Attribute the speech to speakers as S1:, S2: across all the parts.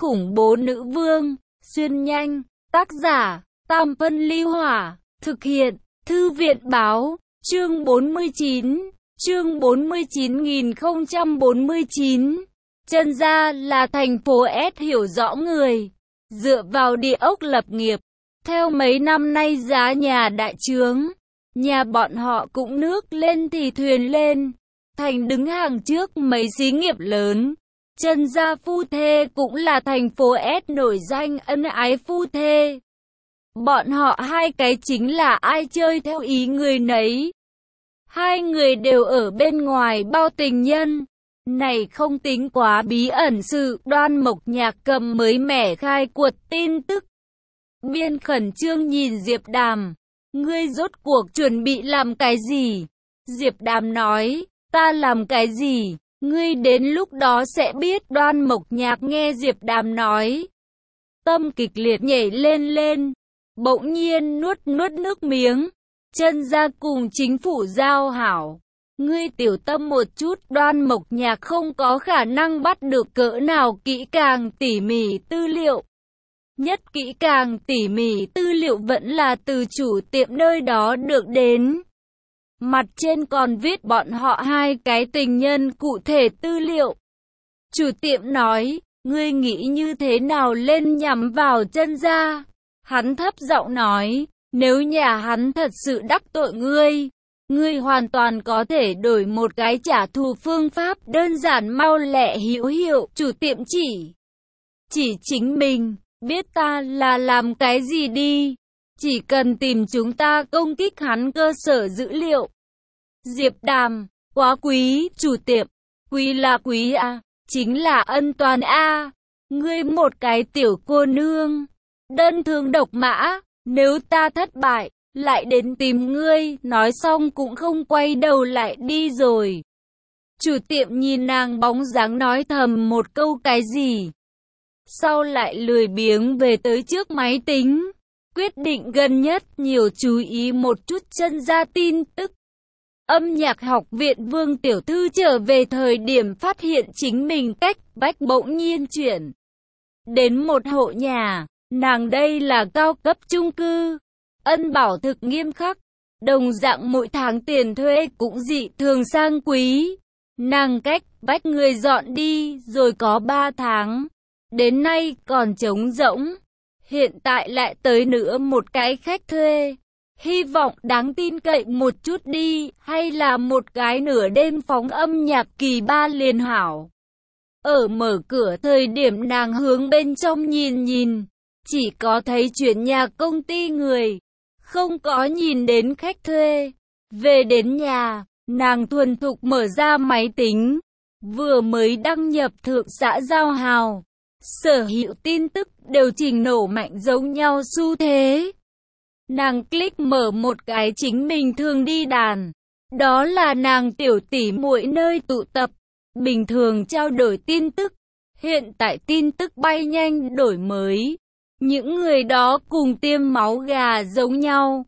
S1: khủng bố nữ vương, xuyên nhanh, tác giả, Tam Phân Ly Hỏa, thực hiện, Thư viện báo, chương 49, chương 49.049. Chân Gia là thành phố S hiểu rõ người, dựa vào địa ốc lập nghiệp. Theo mấy năm nay giá nhà đại trướng, nhà bọn họ cũng nước lên thì thuyền lên, thành đứng hàng trước mấy xí nghiệp lớn. Chân Gia phu thê cũng là thành phố S nổi danh ân ái phu thê. Bọn họ hai cái chính là ai chơi theo ý người nấy. Hai người đều ở bên ngoài bao tình nhân. Này không tính quá bí ẩn sự, Đoan Mộc Nhạc Cầm mới mẻ khai quật tin tức. Biên khẩn trương nhìn Diệp Đàm. Ngươi rốt cuộc chuẩn bị làm cái gì? Diệp Đàm nói, ta làm cái gì? Ngươi đến lúc đó sẽ biết. Đoan Mộc Nhạc nghe Diệp Đàm nói, tâm kịch liệt nhảy lên, bỗng nhiên nuốt nước miếng. Chân Gia cùng chính phủ giao hảo. Ngươi tiểu tâm một chút. Đoan Mộc Nhạc không có khả năng bắt được cỡ nào kỹ càng tỉ mỉ tư liệu. Nhất kỹ càng tỉ mỉ tư liệu vẫn là từ chủ tiệm nơi đó được đến. Mặt trên còn viết bọn họ hai cái tình nhân cụ thể tư liệu. Chủ tiệm nói, ngươi nghĩ như thế nào lên nhắm vào Chân Gia? Hắn thấp giọng nói, nếu nhà hắn thật sự đắc tội ngươi hoàn toàn có thể đổi một cái trả thù phương pháp đơn giản mau lẹ hữu hiệu. Chủ tiệm chỉ chính mình, biết ta là làm cái gì đi. Chỉ cần tìm chúng ta công kích hắn cơ sở dữ liệu. Diệp Đàm, quá quý. Chủ tiệm, quý là quý à, chính là ân toàn a. Ngươi một cái tiểu cô nương, đơn thương độc mã, nếu ta thất bại, lại đến tìm ngươi. Nói xong cũng không quay đầu lại đi rồi. Chủ tiệm nhìn nàng bóng dáng nói thầm một câu cái gì, sau lại lười biếng về tới trước máy tính, quyết định gần nhất nhiều chú ý một chút Chân Gia tin tức. Âm nhạc học viện Vương tiểu thư trở về thời điểm phát hiện chính mình cách vách bỗng nhiên chuyển đến một hộ nhà. Nàng đây là cao cấp chung cư, ân bảo thực nghiêm khắc, đồng dạng mỗi tháng tiền thuê cũng dị thường sang quý. Nàng cách vách người dọn đi rồi có 3 tháng, đến nay còn trống rỗng. Hiện tại lại tới nữa một cái khách thuê, hy vọng đáng tin cậy một chút đi, hay là một cái nửa đêm phóng âm nhạc kỳ 3 liền hảo. Ở mở cửa thời điểm nàng hướng bên trong nhìn, chỉ có thấy chuyển nhà công ty người, không có nhìn đến khách thuê. Về đến nhà, nàng thuần thục mở ra máy tính, vừa mới đăng nhập thượng xã giao hào, sở hữu tin tức đều trình nổ mạnh giống nhau xu thế. Nàng click mở một cái chính mình thường đi đàn, đó là nàng tiểu tỷ muội nơi tụ tập, bình thường trao đổi tin tức. Hiện tại tin tức bay nhanh đổi mới, những người đó cùng tiêm máu gà giống nhau.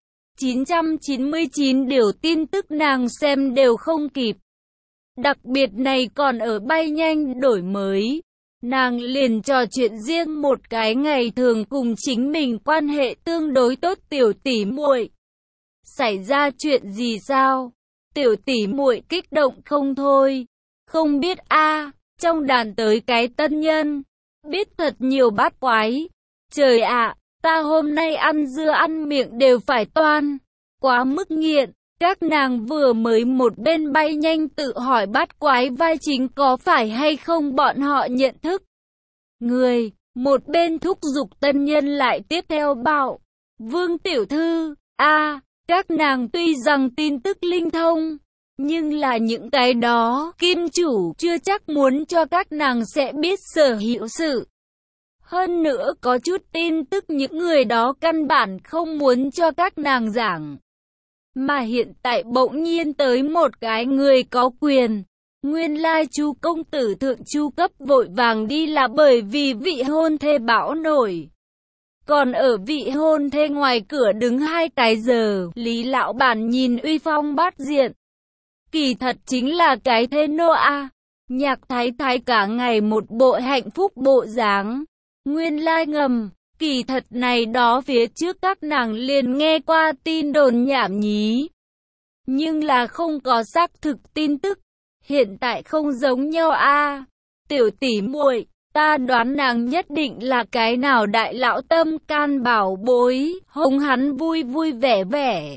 S1: 999 điều tin tức nàng xem đều không kịp. Đặc biệt này còn ở bay nhanh đổi mới. Nàng liền trò chuyện riêng một cái ngày thường cùng chính mình quan hệ tương đối tốt tiểu tỷ muội. Xảy ra chuyện gì sao? Tiểu tỷ muội kích động không thôi. Không biết a, trong đàn tới cái tân nhân, biết thật nhiều bát quái. Trời ạ, ta hôm nay ăn dưa ăn miệng đều phải toan, quá mức nghiện. Các nàng vừa mới một bên bay nhanh tự hỏi bát quái vai chính có phải hay không bọn họ nhận thức người, một bên thúc giục tân nhân lại tiếp theo bảo, Vương tiểu thư, các nàng tuy rằng tin tức linh thông, nhưng là những cái đó kim chủ chưa chắc muốn cho các nàng sẽ biết sở hữu sự. Hơn nữa có chút tin tức những người đó căn bản không muốn cho các nàng giảng. Mà hiện tại bỗng nhiên tới một cái người có quyền. Nguyên lai Chu công tử thượng Chu cấp vội vàng đi là bởi vì vị hôn thê bão nổi. Còn ở vị hôn thê ngoài cửa đứng 2 cái giờ, Lý lão bản nhìn uy phong bát diện. Kỳ thật chính là cái thê nô a. Nhạc thái thái cả ngày một bộ hạnh phúc bộ dáng. Nguyên lai ngầm, kỳ thật này đó phía trước các nàng liền nghe qua tin đồn nhảm nhí. Nhưng là không có xác thực tin tức, hiện tại không giống nhau a. Tiểu tỷ muội, ta đoán nàng nhất định là cái nào đại lão tâm can bảo bối, hống hắn vui vui vẻ vẻ.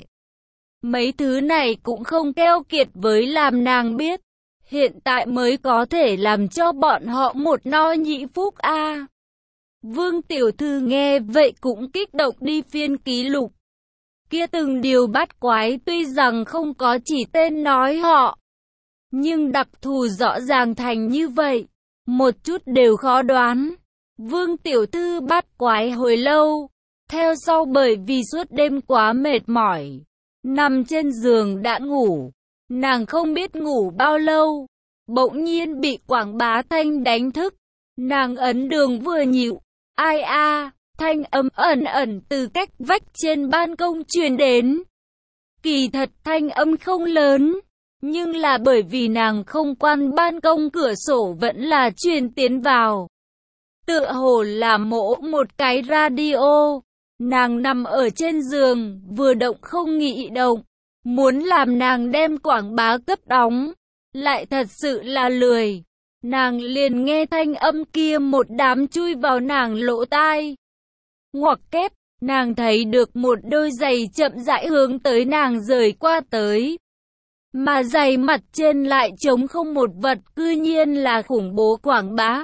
S1: Mấy thứ này cũng không keo kiệt với làm nàng biết, hiện tại mới có thể làm cho bọn họ một no nhị phúc a. Vương tiểu thư nghe vậy cũng kích động đi phiên ký lục. Kia từng điều bắt quái tuy rằng không có chỉ tên nói họ, nhưng đặc thù rõ ràng thành như vậy, một chút đều khó đoán. Vương tiểu thư bắt quái hồi lâu, theo sau bởi vì suốt đêm quá mệt mỏi, nằm trên giường đã ngủ, nàng không biết ngủ bao lâu, bỗng nhiên bị Quảng Bá Thanh đánh thức, nàng ấn đường vừa nhịu, ai a, thanh âm ẩn ẩn từ cách vách trên ban công truyền đến. Kỳ thật thanh âm không lớn, nhưng là bởi vì nàng không quan ban công cửa sổ vẫn là truyền tiến vào. Tựa hồ là mỗ một cái radio, nàng nằm ở trên giường, vừa động không nghĩ động, muốn làm nàng đem Quảng Bá cấp đóng, lại thật sự là lười. Nàng liền nghe thanh âm kia một đám chui vào nàng lỗ tai. Ngoặc kép, nàng thấy được một đôi giày chậm rãi hướng tới nàng rời qua tới. Mà giày mặt trên lại trống không một vật, cư nhiên là khủng bố Quảng Bá.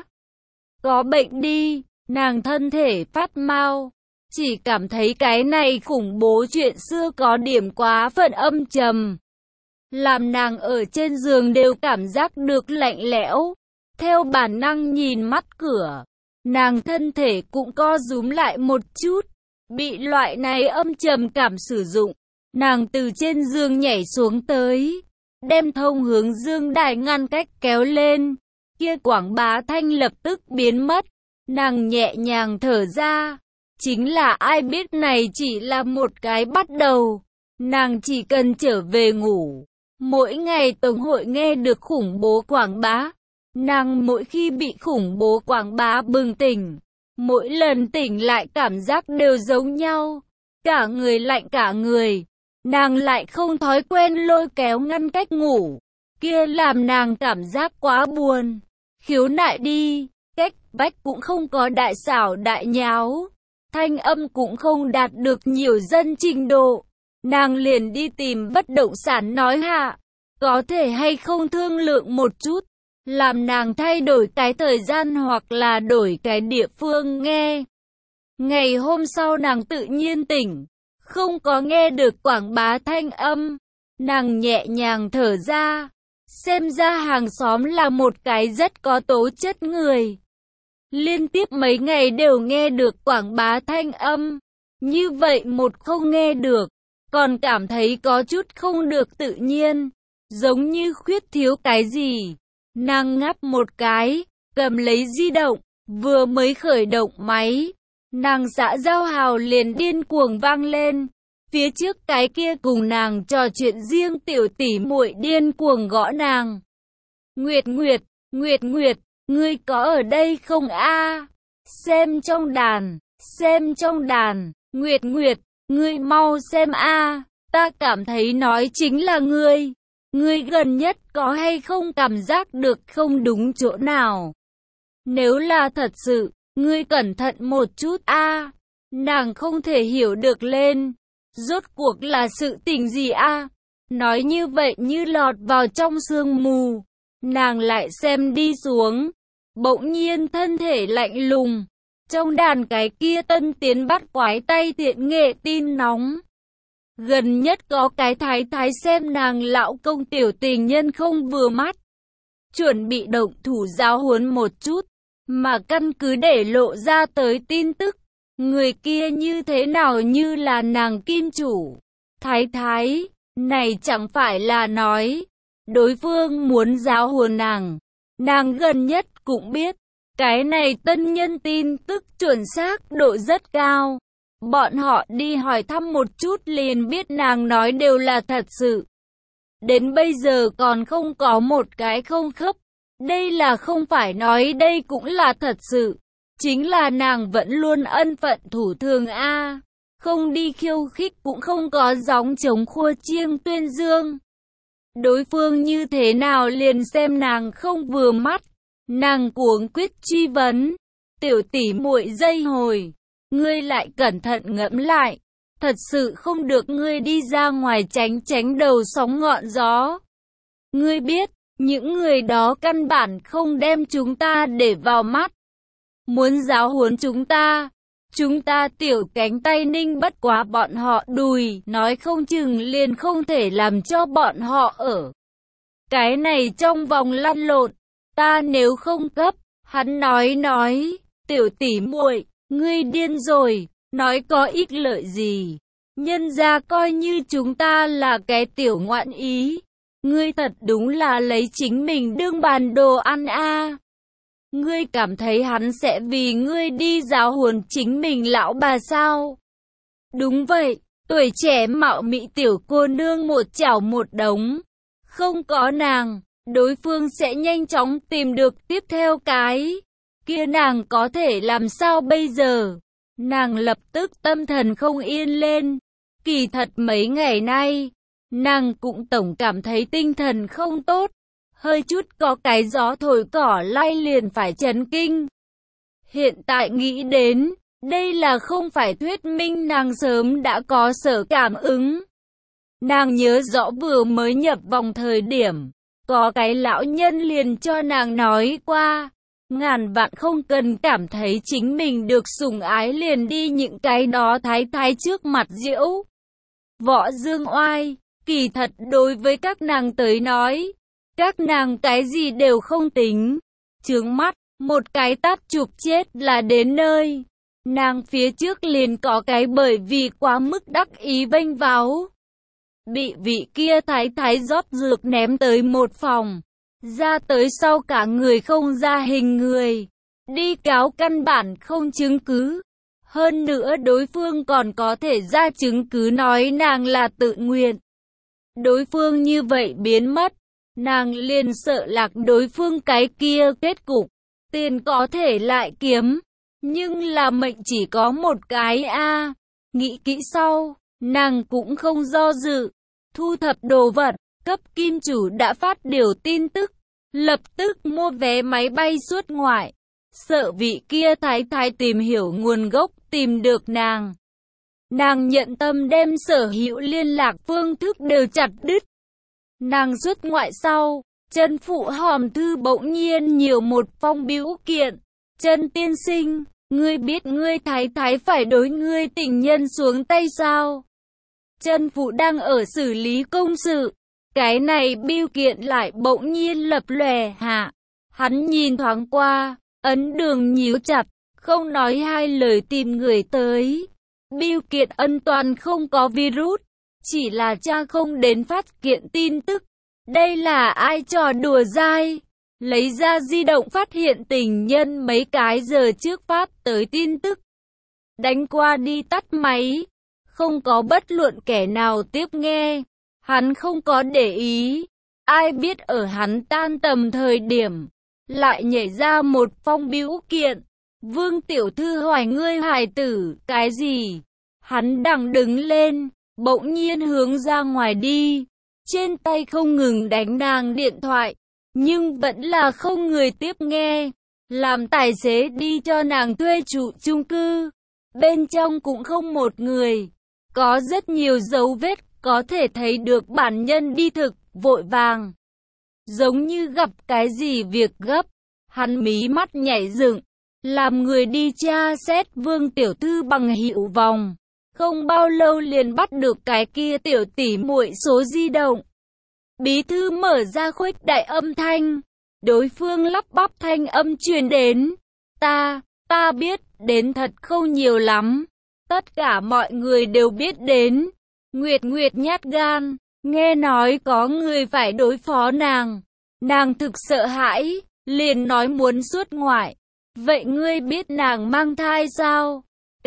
S1: Có bệnh đi, nàng thân thể phát mau, chỉ cảm thấy cái này khủng bố chuyện xưa có điểm quá phận âm trầm. Làm nàng ở trên giường đều cảm giác được lạnh lẽo, theo bản năng nhìn mắt cửa. Nàng thân thể cũng co rúm lại một chút, bị loại này âm trầm cảm sử dụng. Nàng từ trên giường nhảy xuống tới, đem thông hướng dương đài ngăn cách kéo lên. Kia Quảng Bá Thanh lập tức biến mất. Nàng nhẹ nhàng thở ra. Chính là ai biết này chỉ là một cái bắt đầu. Nàng chỉ cần trở về ngủ. Mỗi ngày tổng hội nghe được khủng bố Quảng Bá. Nàng mỗi khi bị khủng bố Quảng Bá bừng tỉnh, mỗi lần tỉnh lại cảm giác đều giống nhau, cả người lạnh cả người. Nàng lại không thói quen lôi kéo ngăn cách ngủ, kia làm nàng cảm giác quá buồn. Khiếu nại đi, cách vách cũng không có đại xảo đại nháo, thanh âm cũng không đạt được nhiều dân trình độ. Nàng liền đi tìm bất động sản nói hạ, có thể hay không thương lượng một chút, làm nàng thay đổi cái thời gian hoặc là đổi cái địa phương nghe. Ngày hôm sau nàng tự nhiên tỉnh, không có nghe được Quảng Bá thanh âm. Nàng nhẹ nhàng thở ra, xem ra hàng xóm là một cái rất có tố chất người. Liên tiếp mấy ngày đều nghe được Quảng Bá thanh âm, như vậy một không nghe được, còn cảm thấy có chút không được tự nhiên, giống như khuyết thiếu cái gì. Nàng ngáp một cái, cầm lấy di động, vừa mới khởi động máy, nàng xã giao hào liền điên cuồng vang lên. Phía trước cái kia cùng nàng trò chuyện riêng tiểu tỷ muội điên cuồng gõ nàng. Nguyệt Nguyệt, Nguyệt Nguyệt, ngươi có ở đây không a? Xem trong đàn, xem trong đàn, Nguyệt Nguyệt, ngươi mau xem a, ta cảm thấy nói chính là ngươi. Ngươi gần nhất có hay không cảm giác được không đúng chỗ nào? Nếu là thật sự, ngươi cẩn thận một chút a. Nàng không thể hiểu được lên. Rốt cuộc là sự tình gì a? Nói như vậy như lọt vào trong sương mù. Nàng lại xem đi xuống. Bỗng nhiên thân thể lạnh lùng. Trong đàn cái kia tân tiến bắt quái tay thiện nghệ tin nóng. Gần nhất có cái thái thái xem nàng lão công tiểu tình nhân không vừa mắt. Chuẩn bị động thủ giáo huấn một chút. Mà căn cứ để lộ ra tới tin tức. Người kia như thế nào như là nàng kim chủ. Thái thái, này chẳng phải là nói. Đối phương muốn giáo huấn nàng. Nàng gần nhất cũng biết. Cái này tân nhân tin tức chuẩn xác độ rất cao. Bọn họ đi hỏi thăm một chút liền biết nàng nói đều là thật sự. Đến bây giờ còn không có một cái không khớp. Đây là không phải nói đây cũng là thật sự. chính là nàng vẫn luôn ân phận thủ thường a, không đi khiêu khích cũng không có gióng trống khua chiêng tuyên dương. Đối phương như thế nào liền xem nàng không vừa mắt, nàng cuống quyết truy vấn, tiểu tỷ muội dây hồi, ngươi lại cẩn thận ngẫm lại, thật sự không được ngươi đi ra ngoài tránh tránh đầu sóng ngọn gió. Ngươi biết, những người đó căn bản không đem chúng ta để vào mắt. Muốn giáo huấn chúng ta tiểu cánh tay ninh bất quá bọn họ đùi, nói không chừng liền không thể làm cho bọn họ ở cái này trong vòng lăn lộn. Ta nếu không cấp, hắn nói, tiểu tỷ muội, ngươi điên rồi, nói có ích lợi gì, nhân ra coi như chúng ta là cái tiểu ngoạn ý, ngươi thật đúng là lấy chính mình đương bàn đồ ăn a. Ngươi cảm thấy hắn sẽ vì ngươi đi giáo huấn chính mình lão bà sao? Đúng vậy, tuổi trẻ mạo mị tiểu cô nương một chảo một đống. Không có nàng, đối phương sẽ nhanh chóng tìm được tiếp theo cái. Kia nàng có thể làm sao bây giờ? Nàng lập tức tâm thần không yên lên. Kỳ thật mấy ngày nay, nàng cũng tổng cảm thấy tinh thần không tốt. Hơi chút có cái gió thổi cỏ lay liền phải chấn kinh. Hiện tại nghĩ đến, đây là không phải thuyết minh nàng sớm đã có sở cảm ứng. Nàng nhớ rõ vừa mới nhập vòng thời điểm, có cái lão nhân liền cho nàng nói qua, ngàn vạn không cần cảm thấy chính mình được sủng ái liền đi những cái đó thái thái trước mặt diễu võ dương oai. Kỳ thật đối với các nàng tới nói, các nàng cái gì đều không tính, chướng mắt, một cái tát chụp chết là đến nơi. Nàng phía trước liền có cái bởi vì quá mức đắc ý vênh váo, bị vị kia thái thái rót dược ném tới một phòng, ra tới sau cả người không ra hình người, đi cáo căn bản không chứng cứ. Hơn nữa đối phương còn có thể ra chứng cứ nói nàng là tự nguyện. Đối phương như vậy biến mất, nàng liền sợ lạc đối phương cái kia kết cục. Tiền có thể lại kiếm, nhưng là mệnh chỉ có một cái a. Nghĩ kỹ sau, nàng cũng không do dự, thu thập đồ vật, cấp kim chủ đã phát điều tin tức, lập tức mua vé máy bay xuất ngoại. Sợ vị kia thái thái tìm hiểu nguồn gốc tìm được nàng. Nàng nhận tâm đem sở hữu liên lạc phương thức đều chặt đứt. Nàng xuất ngoại sau, Trần phụ hòm thư bỗng nhiên nhiều một phong bưu kiện. Trần tiên sinh, ngươi biết ngươi thái thái phải đối ngươi tình nhân xuống tay sao? Trần phụ đang ở xử lý công sự. Cái này bưu kiện lại bỗng nhiên lập lòe hạ. Hắn nhìn thoáng qua, ấn đường nhíu chặt, không nói hai lời tìm người tới. Bưu kiện ân toàn không có virus, chỉ là cha không đến phát kiện tin tức. Đây là ai trò đùa dai? Lấy ra di động phát hiện tình nhân mấy cái giờ trước phát tới tin tức. Đánh qua đi tắt máy, không có bất luận kẻ nào tiếp nghe. Hắn không có để ý, ai biết ở hắn tan tầm thời điểm, lại nhảy ra một phong bưu kiện. Vương tiểu thư hỏi ngươi hài tử, cái gì? Hắn đằng đứng lên, bỗng nhiên hướng ra ngoài đi. Trên tay không ngừng đánh nàng điện thoại, nhưng vẫn là không người tiếp nghe. Làm tài xế đi cho nàng thuê trụ chung cư. Bên trong cũng không một người. Có rất nhiều dấu vết, có thể thấy được bản nhân đi thực, vội vàng. Giống như gặp cái gì việc gấp. Hắn mí mắt nhảy dựng, làm người đi tra xét Vương tiểu thư bằng hiệu vòng. Không bao lâu liền bắt được cái kia tiểu tỷ muội số di động. Bí thư mở ra khuếch đại âm thanh. Đối phương lắp bắp thanh âm truyền đến. Ta biết, đến thật không nhiều lắm. Tất cả mọi người đều biết đến. Nguyệt nhát gan, nghe nói có người phải đối phó nàng. Nàng thực sợ hãi, liền nói muốn xuất ngoại. Vậy ngươi biết nàng mang thai sao?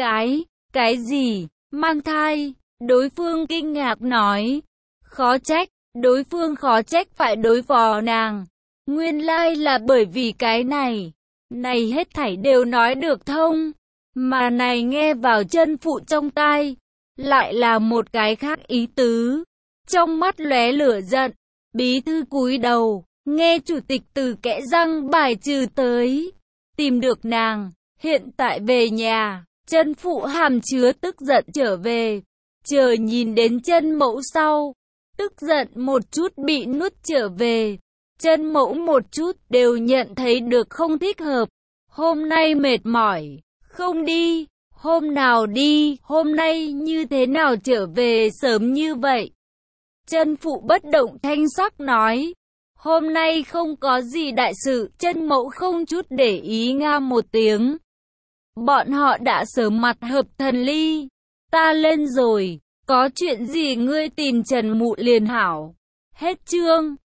S1: Cái gì? Mang thai? Đối phương kinh ngạc nói. Khó trách, đối phương khó trách phải đối phó nàng. Nguyên lai là bởi vì cái này. Này hết thảy đều nói được thông, mà này nghe vào chân phụ trong tai, lại là một cái khác ý tứ. Trong mắt lóe lửa giận, bí thư cúi đầu, nghe chủ tịch từ kẽ răng bài trừ tới. Tìm được nàng, hiện tại về nhà, chân phụ hàm chứa tức giận trở về. Chờ nhìn đến chân mẫu sau, tức giận một chút bị nuốt trở về. Chân mẫu một chút đều nhận thấy được không thích hợp. Hôm nay mệt mỏi, không đi. Hôm nào đi, hôm nay như thế nào trở về sớm như vậy? Chân phụ bất động thanh sắc nói. Hôm nay không có gì đại sự, chân mẫu không chút để ý nga một tiếng. Bọn họ đã sớm mặt hợp thần ly. Ta lên rồi, có chuyện gì ngươi tìm Trần Mụ liền hảo. Hết chương.